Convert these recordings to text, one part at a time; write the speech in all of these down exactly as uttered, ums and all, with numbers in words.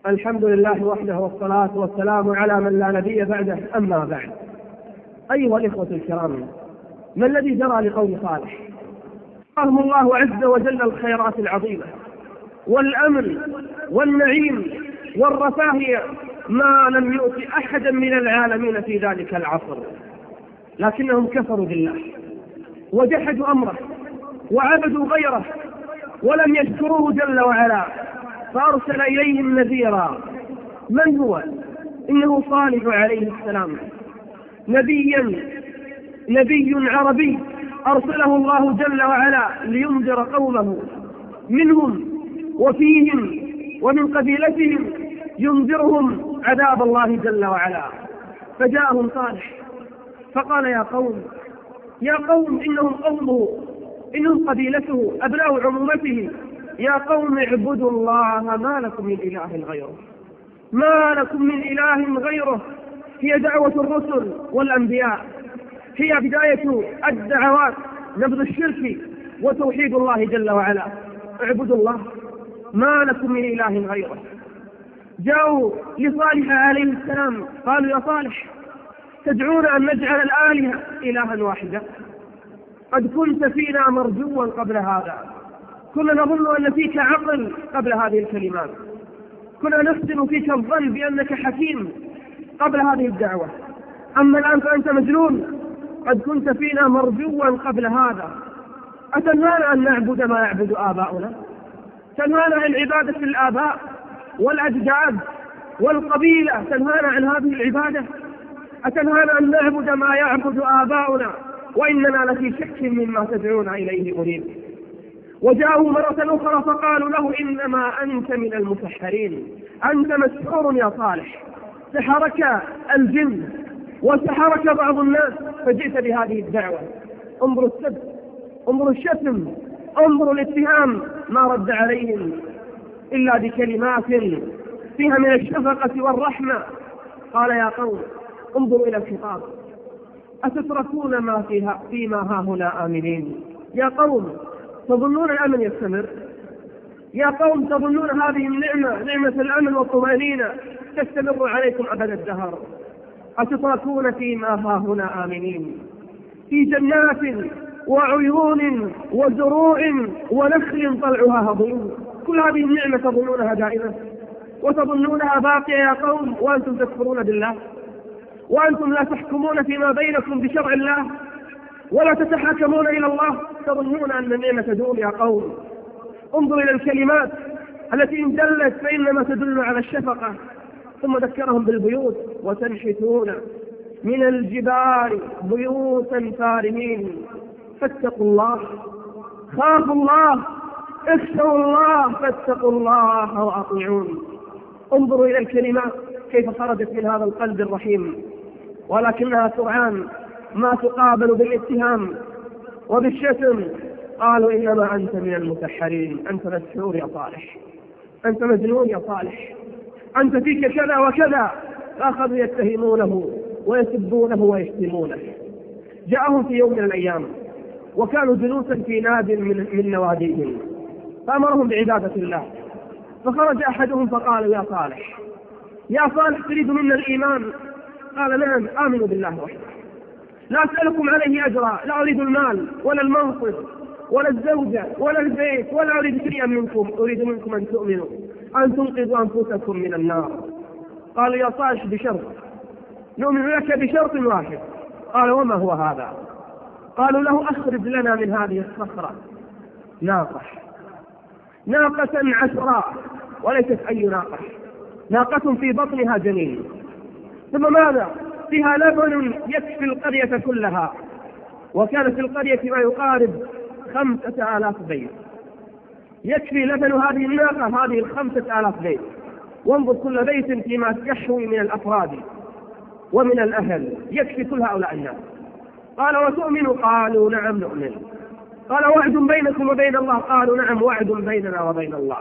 الحمد لله وحده والصلاة والسلام على من لا نبي بعده، أما بعد. أيها الإخوة الكرام، ما الذي جرى لقوم صالح؟ أعطاهم الله عز وجل الخيرات العظيمة والأمن والنعيم والرفاهية ما لم يؤت أحدا من العالمين في ذلك العصر، لكنهم كفروا بالله وجحدوا أمره وعبدوا غيره ولم يشكروه جل وعلا، فأرسل إليهم نذيرا. من هو؟ إنه صالح عليه السلام، نبيا نبي عربي أرسله الله جل وعلا لينذر قومه منهم وفيهم ومن قبيلتهم، ينذرهم عذاب الله جل وعلا. فجاءهم صالح فقال: يا قوم يا قوم إنهم قومه، إنهم قبيلته، أبناء عمومته. يا قوم اعبدوا الله ما لكم من إله غيره، ما لكم من إله غيره. هي دعوة الرسل والأنبياء، هي بداية الدعوات، نبذ الشرك وتوحيد الله جل وعلا. اعبدوا الله ما لكم من إله غيره. جاءوا لصالح عليه السلام قالوا: يا صالح، تدعون أن نجعل الآلهة إلها واحدا؟ قد كنت فينا مرجوا قبل هذا، كنا نظن أن فيك عقل قبل هذه الكلمات، كنا نحسن فيك الظن بأنك حكيم قبل هذه الدعوة، أما الآن فأنت مجنون. قد كنت فينا مرجوا قبل هذا، أتنهانا أن نعبد ما يعبد آباؤنا؟ تنهانا عن عبادة الآباء والأجداد والقبيلة، تنهانا عن هذه العبادة؟ أتنهانا أن نعبد ما يعبد آباؤنا وإننا لفي شك مما تدعون إليه مريب؟ وجاءوا مرة أخرى فقالوا له: إنما أنت من المسحرين، أنت مسحور يا صالح، سحرك الجن وسحرك بعض الناس فجئت بهذه الدعوة. انظروا السب، انظروا الشتم، انظروا الاتهام، ما رد عليهم إلا بكلمات فيها من الشفقة والرحمة. قال: يا قوم انظروا إلى الخطاب، أتتركون ما فيها فيما هاهنا آمنين؟ يا قوم تظنون الأمن يستمر؟ يا قوم تظنون هذه النعمة، نعمة الأمن والطمأنينة، تستمر عليكم أبد الدهر؟ أتتركون فيما هاهنا آمنين في جنات وعيون وزروع ونخل طلعها هضيم؟ كل هذه النعمة تظنونها دائمة وتظنونها باقية يا قوم، وأنتم تكفرون بالله، وأنتم لا تحكمون فيما بينكم بشرع الله ولا تتحاكمون إلى الله، تظنون أن النعمة تدوم يا قوم. انظروا إلى الكلمات التي إن دلت فإنما تدل على الشفقة. ثم ذكرهم بالبيوت: وتنحتون من الجبال بيوتا فارهين فاتقوا الله، خافوا الله، اخشوا الله، فاتقوا الله وأطيعون. انظروا إلى الكلمات كيف خرجت من هذا القلب الرحيم، ولكنها سرعان ما تقابل بالاتهام وبالشتم. قالوا: إنما أنت من المسحرين، أنت مسحور يا صالح، أنت مجنون يا صالح، أنت فيك كذا وكذا. فأخذوا يتهمونه ويسبونه ويشتمونه. جاءهم في يوم من الأيام وكانوا جلوسا في ناد من, من نواديهم، فأمرهم بعبادة الله. فخرج أحدهم فقال: يا صالح يا صالح تريد منا الإيمان؟ قال: نعم، آمنوا بالله وحده، لا أسألكم عليه أجرا، لا أريد المال ولا المنصب ولا الزوجة ولا البيت ولا أريد شيئا منكم، أريد منكم أن تؤمنوا، أن تنقذوا أنفسكم من النار. قالوا: يا صالح بشرط، نؤمن لك بشرط واحد. قال: وما هو هذا؟ قالوا له: أخرج لنا من هذه الصخرة ناقة، ناقة عشراء، وليست أي ناقة، ناقة في بطنها جنين، ثم ماذا؟ فيها لبن يكفي القرية كلها. وكان في القرية ما يقارب خمسة آلاف بيت، يكفي لبن هذه الناقة هذه الخمسة آلاف بيت. وانظر كل بيت فيما يحوي من الأفراد ومن الأهل، يكفي كل هؤلاء الناس. قال: وتؤمنوا؟ قالوا: نعم نؤمن. قال: وعد بينكم وبين الله؟ قالوا: نعم، وعد بيننا وبين الله.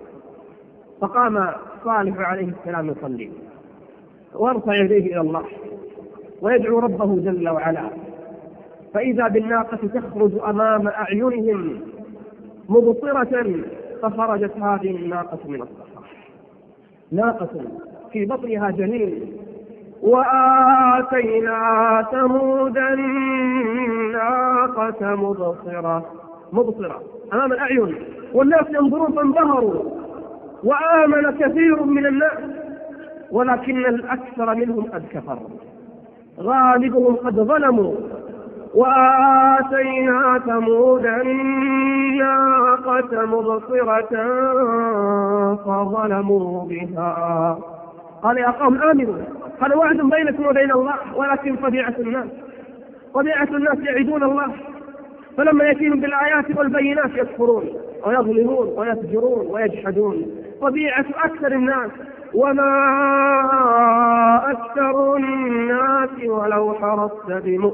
فقام صالح عليه السلام يصلي وارفع يديه إلى الله ويدعو ربه جل وعلا، فإذا بالناقة تخرج أمام أعينهم مبصرة، فخرجت هذه الناقة من الصخرة. ناقة في بطنها جنين. وآتينا ثمود الناقة مبصرة مبصرة أمام الأعين والناس ينظرون فانبهروا، وآمن كثير من الناس ولكن الأكثر منهم قد كفروا، غالبهم قد ظلموا. وآتينا ثمود الناقة مبصرة فظلموا بها قال يا قوم آمنوا، هذا وعد بينكم وبين الله، ولكن طبيعة الناس طبيعة الناس يعيدون الله، فلما يأتيهم بالآيات والبينات يكفرون ويظلمون ويفجرون ويجحدون، طبيعة أكثر الناس. وما أكثر الناس ولو حرصت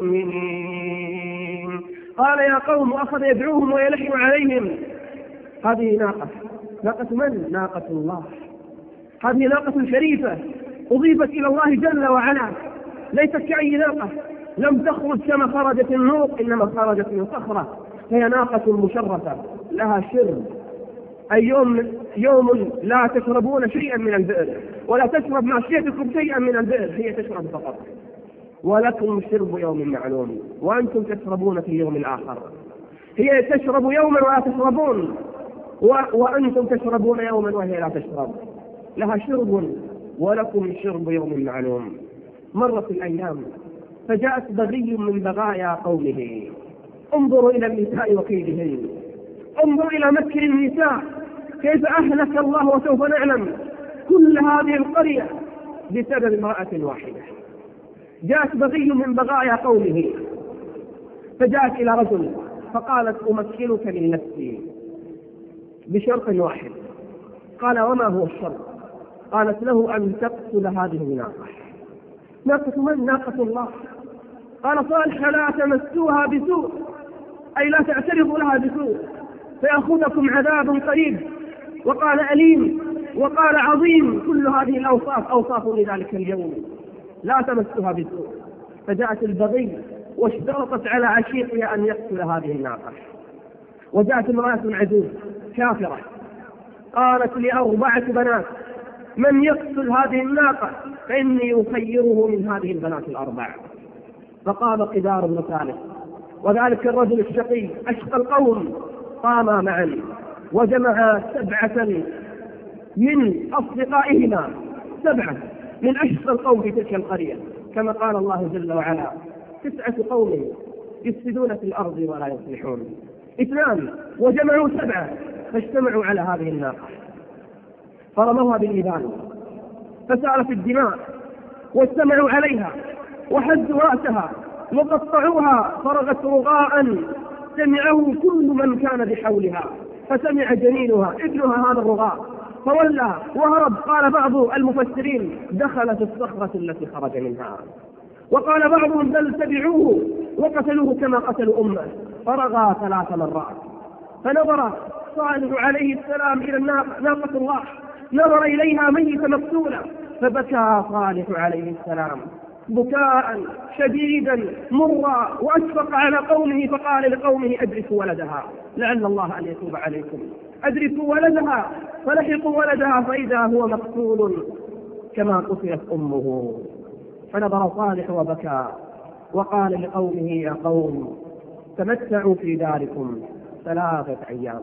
بمؤمنين. قال يا قوم، وأخذ يدعوهم ويلح عليهم. هذه ناقة، ناقة من؟ ناقة الله. هذه ناقة شريفة أضيفت إلى الله جل وعلا، ليست كأي ناقة، لم تخرج كما خرجت النوق، إنما خرجت من صخرة، هي ناقة مشرفة لها شرب، أي يوم, يوم لا تشربون شيئا من البئر ولا تشرب ماشيتكم شيئا من البئر، هي تشرب فقط. ولكم شرب يوم معلوم وأنتم تشربون في يوم الآخر، هي تشرب يوما ولا تشربون، وأنتم تشربون يوما وهي لا تشرب، لها شرب ولكم شرب يوم معلوم. مرت الأيام فجاءت بغي من بغايا قومه. انظروا إلى النساء وكيدهن، انظروا إلى مكر النساء، كيف أهلك الله وسوف نعلم كل هذه القرية بسبب امرأة واحدة. جاءت بغي من بغايا قومه فجاءت إلى رجل فقالت أمكنك من نفسي بشرط واحد. قال وما هو الشرط؟ قالت له أن تقتل هذه الناقة. ناقة من؟ ناقة الله. قال صالح لا تمسوها بسوء، أي لا تعترضوا لها بسوء فيأخذكم عذاب قريب. وقال أليم وقال عظيم، كل هذه الأوصاف أوصاف لذلك اليوم، لا تمسها بسوء. فجاءت البغي واشترطت على عشيقها أن يقتل هذه الناقة. وجاءت امرأة عجوز كافرة قالت لأربعة بنات من يقتل هذه الناقة فإني أخيره من هذه البنات الأربع. فقام قدار بن ثالث وذلك الرجل الشقي أشقى القوم، قاما معا وجمع سبعة من أصدقائهما، سبعة من أشقى القوم في تلك القرية، كما قال الله جل وعلا تسعة قوم يفسدون في الأرض ولا يصلحون. اثنان وجمعوا سبعة فاجتمعوا على هذه الناقة فرموها بالإبان فسالت الدماء، واجتمعوا عليها وحزوا رأسها وقطعوها فرغت رغاء سمعه كل من كان بحولها، فسمع جنينها ابنها هذا الرغاء فولى وهرب. قال بعض المفسرين دخل في الصخرة التي خرج منها، وقال بعضهم بل تبعوه وقتلوه كما قتلوا أمه. فرغى ثلاث مرات. فنظر صالح عليه السلام إلى ناقة الله، نظر إليها ميتة مقتولة، فبكى صالح عليه السلام بكاء شديدا مرا وأشفق على قومه، فقال لقومه أدركوا ولدها لعل الله أن يتوب عليكم. أدركوا ولدها، فلحقوا ولدها فإذا هو مقتول كما قتلت أمه. فنظر صالح وبكى وقال لقومه يا قوم تمتعوا في داركم ثلاثة أيام،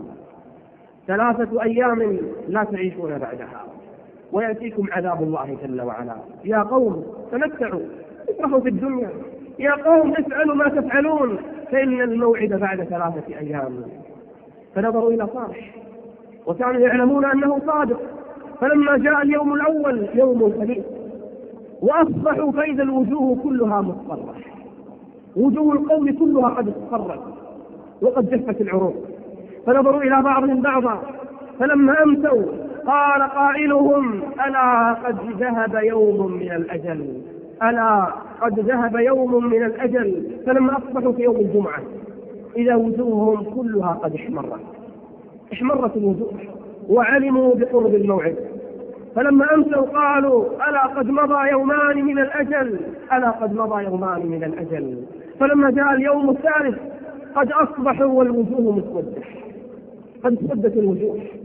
ثلاثة أيام لا تعيشون بعدها ويأتيكم عذاب الله جل وعلا. يا قوم تمتعوا افرحوا في الدنيا، يا قوم افعلوا ما تفعلون فإن الموعد بعد ثلاثة أيام. فنظروا إلى صالح وكانوا يعلمون أنه صادق. فلما جاء اليوم الأول يوم الخميس وأصبحوا فإذا الوجوه كلها مصفرة، وجوه القوم كلها قد اصفرت وقد جفت العروق. فنظروا إلى بعضهم بعضا فلما أمسوا قال قائلهم ألا قد ذهب يوم من الأجل، ألا قد ذهب يوم من الأجل. فلما أصبحوا في يوم الجمعة إذا وجوههم كلها قد احمرت احمرت الوجوه وعلموا بقرب الموعد. فلما أمسوا قالوا ألا قد مضى يومان من الأجل، ألا قد مضى يومان من الأجل. فلما جاء اليوم الثالث قد أصبحوا والوجوه مسودة، قد اسودت الوجوه.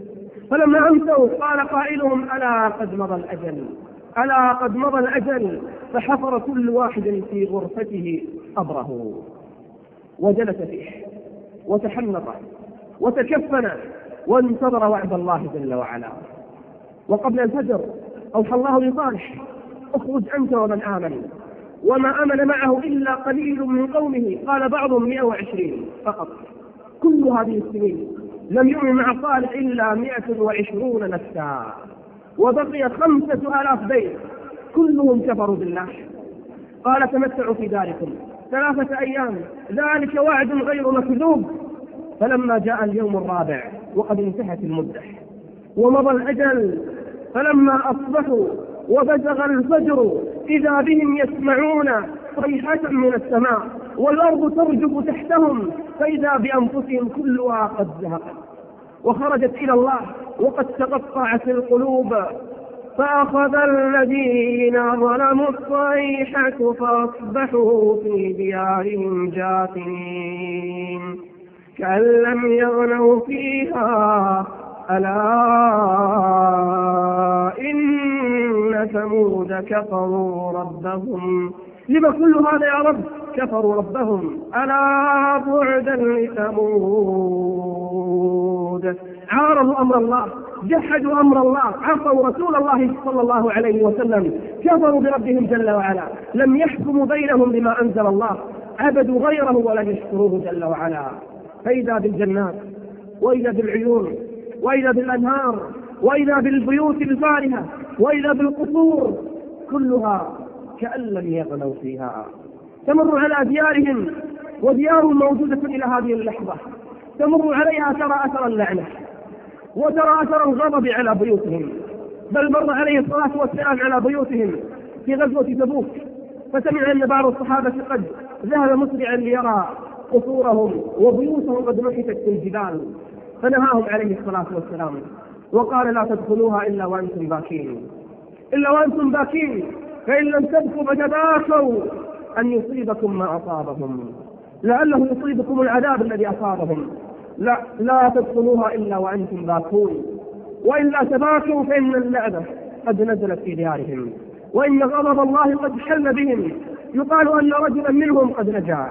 فلما أمسوا قال قائلهم ألا قد مضى الأجل ألا قد مضى الأجل، فحفر كل واحد في غرفته قبره وجلس فيه وتحنط وتكفن وانتظر وعد الله جل وعلا. وقبل الفجر أوحى الله لصالح اخرج أنت ومن آمن، وما آمن معه إلا قليل من قومه، قال بعضهم مئة وعشرين فقط. كل هذه السنين لم يؤمن مع صالح إلا مئة وعشرون نفسا، وبقي خمسة آلاف بيت كلهم كفروا بالله. قال تمتعوا في داركم ثلاثة أيام ذلك وعد غير مكذوب. فلما جاء اليوم الرابع وقد انتهت المدة ومضى الأجل، فلما أصبحوا وبزغ الفجر إذا بهم يسمعون صيحة من السماء والأرض ترجف تحتهم، فإذا بأنفسهم كلها قد زهقت وخرجت إلى الله وقد تقطعت القلوب. فأخذ الذين ظلموا الصيحة فأصبحوا في ديارهم جاثمين كأن لم يغنوا فيها ألا إن ثمود كفروا ربهم. لما كل هذا يا رب؟ كفروا ربهم. ألا بعدا لثمود. عارضوا أمر الله، جحدوا أمر الله، عصوا رسول الله صلى الله عليه وسلم، كفروا بربهم جل وعلا، لم يحكموا بينهم بما أنزل الله، عبدوا غيره ولم يشكروه جل وعلا. فإذا بالجنات وإذا بالعيون وإذا بالأنهار وإذا بالبيوت الفارهة وإذا بالقصور كلها كأن لم يغنوا فيها. تمر على ديارهم وديارهم موجودة إلى هذه اللحظة، تمر عليها ترى أثر اللعنة وترى أثر الغضب على بيوتهم، بل مر عليه الصلاة والسلام على بيوتهم في غزوة تبوك، فسمع أن بعض الصحابة قد ذهب مسرعا ليرى قصورهم وبيوتهم قد نحتت في الجبال، فنهاهم عليه الصلاة والسلام وقال لا تدخلوها إلا وأنتم باكين إلا وأنتم باكين فإن لم تبكوا فتباكوا أن يصيبكم ما أصابهم، لعله يصيبكم العذاب الذي أصابهم. لا, لا تدخلوها إلا وأنتم باكون، وإلا تباكوا فإن اللعنة قد نزلت في ديارهم وإن غضب الله قد حل بهم. يقال أن رجلا منهم قد نجا،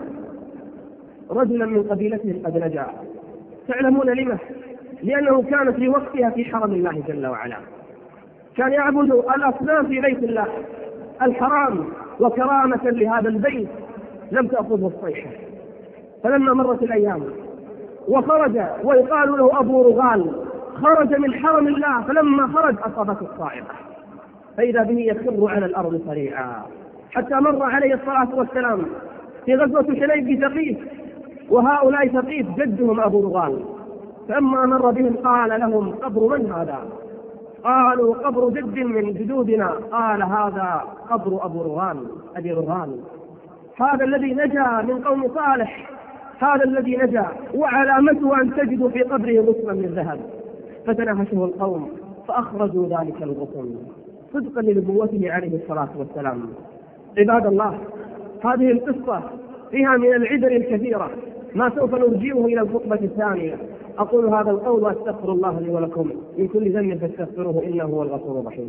رجلا من قبيلتهم قد نجا. تعلمون لما؟ لأنه كان في وقتها في حرم الله جل وعلا، كان يعبد الأصنام في بيت الله الحرام، وكرامة لهذا البيت لم تأخذه الصيحة. فلما مرت الأيام وخرج ويقال له أبو رغال، خرج من حرم الله، فلما خرج أصابته الصاعقة فإذا به يخر على الأرض سريعا، حتى مر عليه الصلاة والسلام في غزوة حنين بثقيف، وهؤلاء ثقيف جدهم أبو رغال، فلما مر بهم قال لهم قبر من هذا؟ قالوا قبر جد من جدودنا. قال هذا قبر أبو رغال أبي رغال، هذا الذي نجا من قوم صالح، هذا الذي نجا، وعلامته أن تجدوا في قبره غصنا من ذهب. فتناهشه القوم فأخرجوا ذلك الغصن صدقا لنبوته عليه الصلاة والسلام. عباد الله، هذه القصة فيها من العبر الكثيرة ما سوف نرجئه إلى الخطبة الثانية. أقول هذا القول وأستغفر الله لي ولكم من كل ذنب فاستغفروه إنه هو الغفور الرحيم.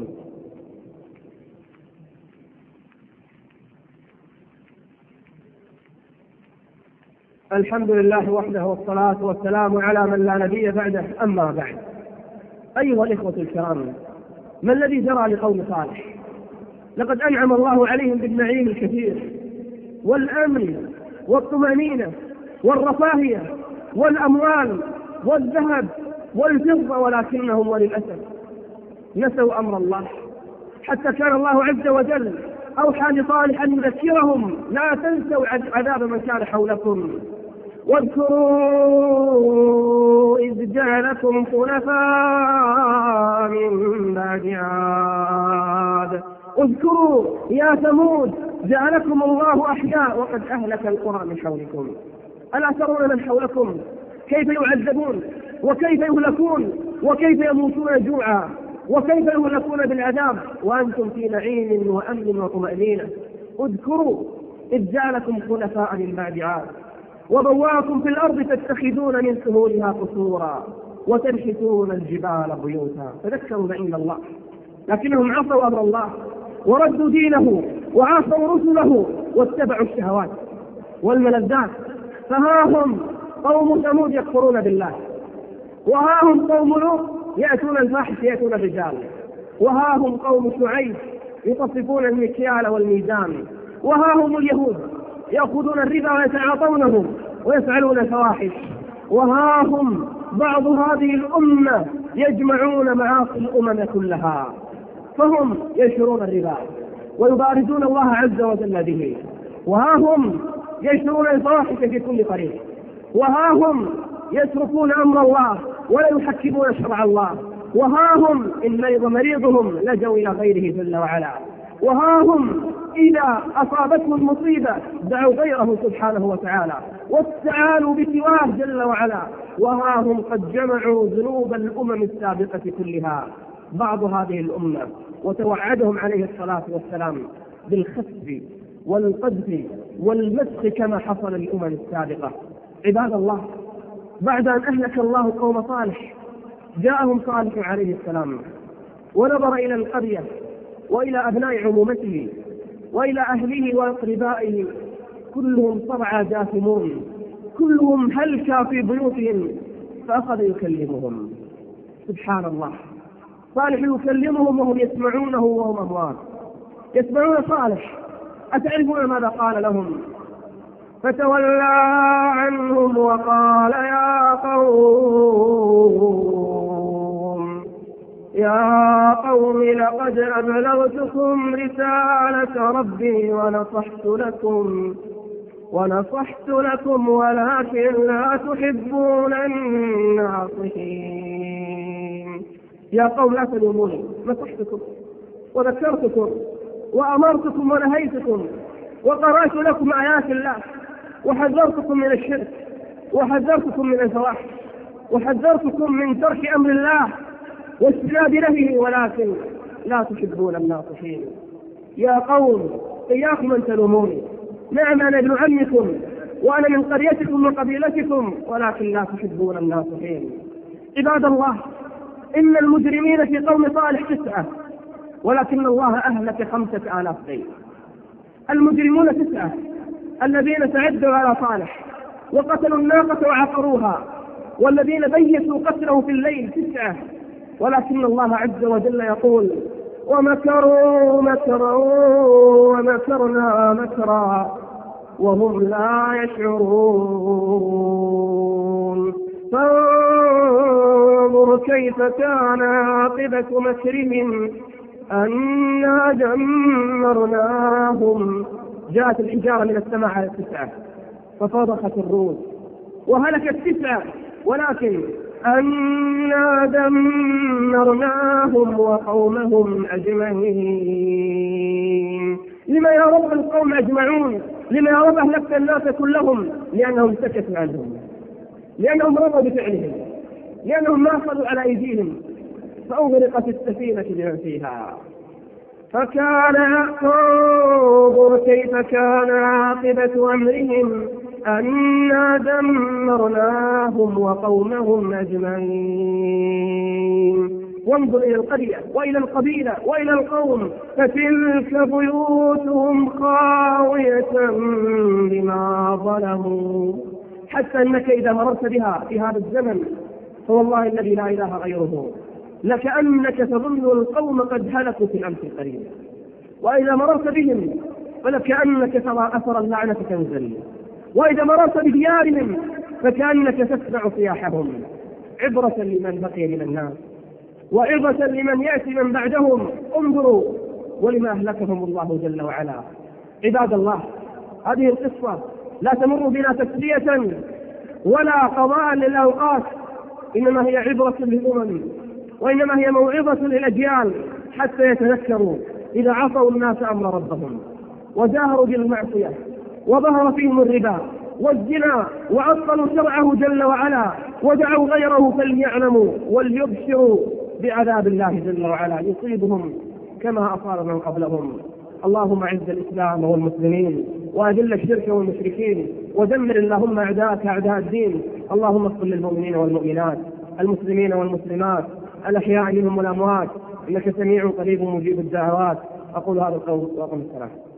الحمد لله وحده والصلاة والسلام على من لا نبي بعده، أما بعد. أيها الإخوة الكرام، ما الذي جرى لقوم صالح؟ لقد أنعم الله عليهم بالنعيم الكثير والأمن والطمأنينة والرفاهية والأموال والذهب والفضة، ولكنهم وللأسف نسوا أمر الله، حتى كان الله عز وجل أوحى لصالح أن يذكرهم لا تنسوا عذاب من كان حولكم، واذكروا إذ جعلكم خلفاء من بعد عاد. اذكروا يا ثمود جعلكم الله أحياء وقد أهلك القرى من حولكم، ألا ترون من حولكم كيف يعذبون وكيف يهلكون وكيف يموتون جوعا وكيف يهلكون بالعذاب وأنتم في نعيم وأمن وطمأنينة. اذكروا إذ جعلكم خلفاء من بعد عاد وبواكم في الأرض تتخذون من سهولها قصورا وتنحتون الجبال بيوتا. تذكروا نعيم الله، لكنهم عصوا أمر الله وردوا دينه وعاصوا رسله واتبعوا الشهوات والملذات. فها هم قوم ثمود يكفرون بالله، وها هم قوم لوط يأتون الفاحش يأتون الرجال، وها هم قوم شعيب يطففون المكيال والميزان، وها هم اليهود يأخذون الربا ويتعاطونه ويفعلون الفواحش، وها هم بعض هذه الأمة يجمعون معاصي الأمم كلها، فهم ينشرون الربا ويبارزون الله عز وجل به، وها هم ينشرون الفواحش في كل طريق، وها هم يتركون أمر الله ولا يحكمون شرع الله، وها هم إن مرض مريضهم لجوا إلى غيره جل وعلا، وها هم إذا أصابتهم المصيبة دعوا غيره سبحانه وتعالى واستعانوا بسواه جل وعلا، وها هم قد جمعوا ذنوب الأمم السابقة كلها بعض هذه الأمة، وتوعدهم عليه الصلاة والسلام بالخسف والقذف والمسخ كما حصل للأمم السابقة. عباد الله، بعد أن أهلك الله قوم صالح جاءهم صالح عليه السلام ونظر إلى القرية وإلى أبناء عمومته وإلى أهله وأقربائه، كلهم صرعى جاثمون، كلهم هلكا في بيوتهم، فأخذ يكلمهم. سبحان الله، صالح يكلمهم وهم يسمعونه وهم أموات، يسمعون صالح. أتعرفون ماذا قال لهم؟ فتولى عنهم وقال يا قوم يا قوم لقد أبلغتكم رسالة ربي ونصحت لكم ونصحت لكم ولكن لا تحبون الناصحين. يا قوم لا تلوموني، نصحتكم وذكرتكم وأمرتكم ونهيتكم وقرأت لكم آيات الله وحذرتكم من الشرك وحذرتكم من الفواحش وحذرتكم من ترك أمر الله واجتناب نهيه، ولكن لا تحبون الناصحين. يا قوم إياكم أن تلوموني، نعم أنا ابن عمكم وأنا من قريتكم وقبيلتكم، ولكن لا تحبون الناصحين. عباد الله، إن المجرمين في قوم صالح تسعة، ولكن الله أهلك خمسة آلاف بيت. المجرمون تسعة الذين تعدوا على صالح وقتلوا الناقة وعقروها، والذين بيتوا قتله في الليل تسعة، ولكن الله عز وجل يقول ومكروا مكرا ومكرنا مكرا وهم لا يشعرون. فانظر كيف كان عاقبة مكرهم أنا دمرناهم. جاءت الحجارة من السماء على التسعة ففضخت الروس وهلكت تسعة، ولكن أنا دمرناهم وقومهم أجمعين. لما يا رب القوم أجمعون؟ لما يا رب أهلكت الناس كلهم؟ لأنهم سكتوا عنهم، لأنهم رضوا بفعلهم، لأنهم ما أخذوا على أيديهم، فأغرقت السفينة بمن فيها. فكان انظر كيف كان عاقبة أمرهم أنا دمرناهم وقومهم أجمعين. وانظر إلى القرية وإلى القبيلة وإلى القوم، فتلك بيوتهم خاوية بما ظلموا. حتى أنك إذا مررت بها في هذا الزمن فوالله الذي لا إله غيره لكأنك تظن القوم قد هلكوا في الأمس القريب، وإذا مررت بهم فلكأنك ترى أثر اللعنة تنزل، وإذا مررت بديارهم فكأنك تسمع صياحهم. عبرة لمن بقي من الناس وعظة لمن يأتي من بعدهم. انظروا ولما أهلكهم الله جل وعلا. عباد الله، هذه القصة لا تمر بنا تسلية ولا قضاء للأوقات، إنما هي عبرة للأمم، وإنما هي موعظة للأجيال حتى يتذكروا إذا عصوا الناس أمر ربهم وجاهروا بالمعصية وظهر فيهم الربا والزنا وعطلوا شرعه جل وعلا ودعوا غيره، فليعلموا وليبشروا بعذاب الله جل وعلا يصيبهم كما أصاب من قبلهم. اللهم اعز الإسلام والمسلمين وأذل الشرك والمشركين ودمر اللهم أعداءك أعداء الدين. اللهم اغفر للمؤمنين والمؤمنات المسلمين والمسلمات الأحياء منهم والأموات، إنك سميع قريب مجيب الدعوات. أقول هذا القول وأقم الصلاة.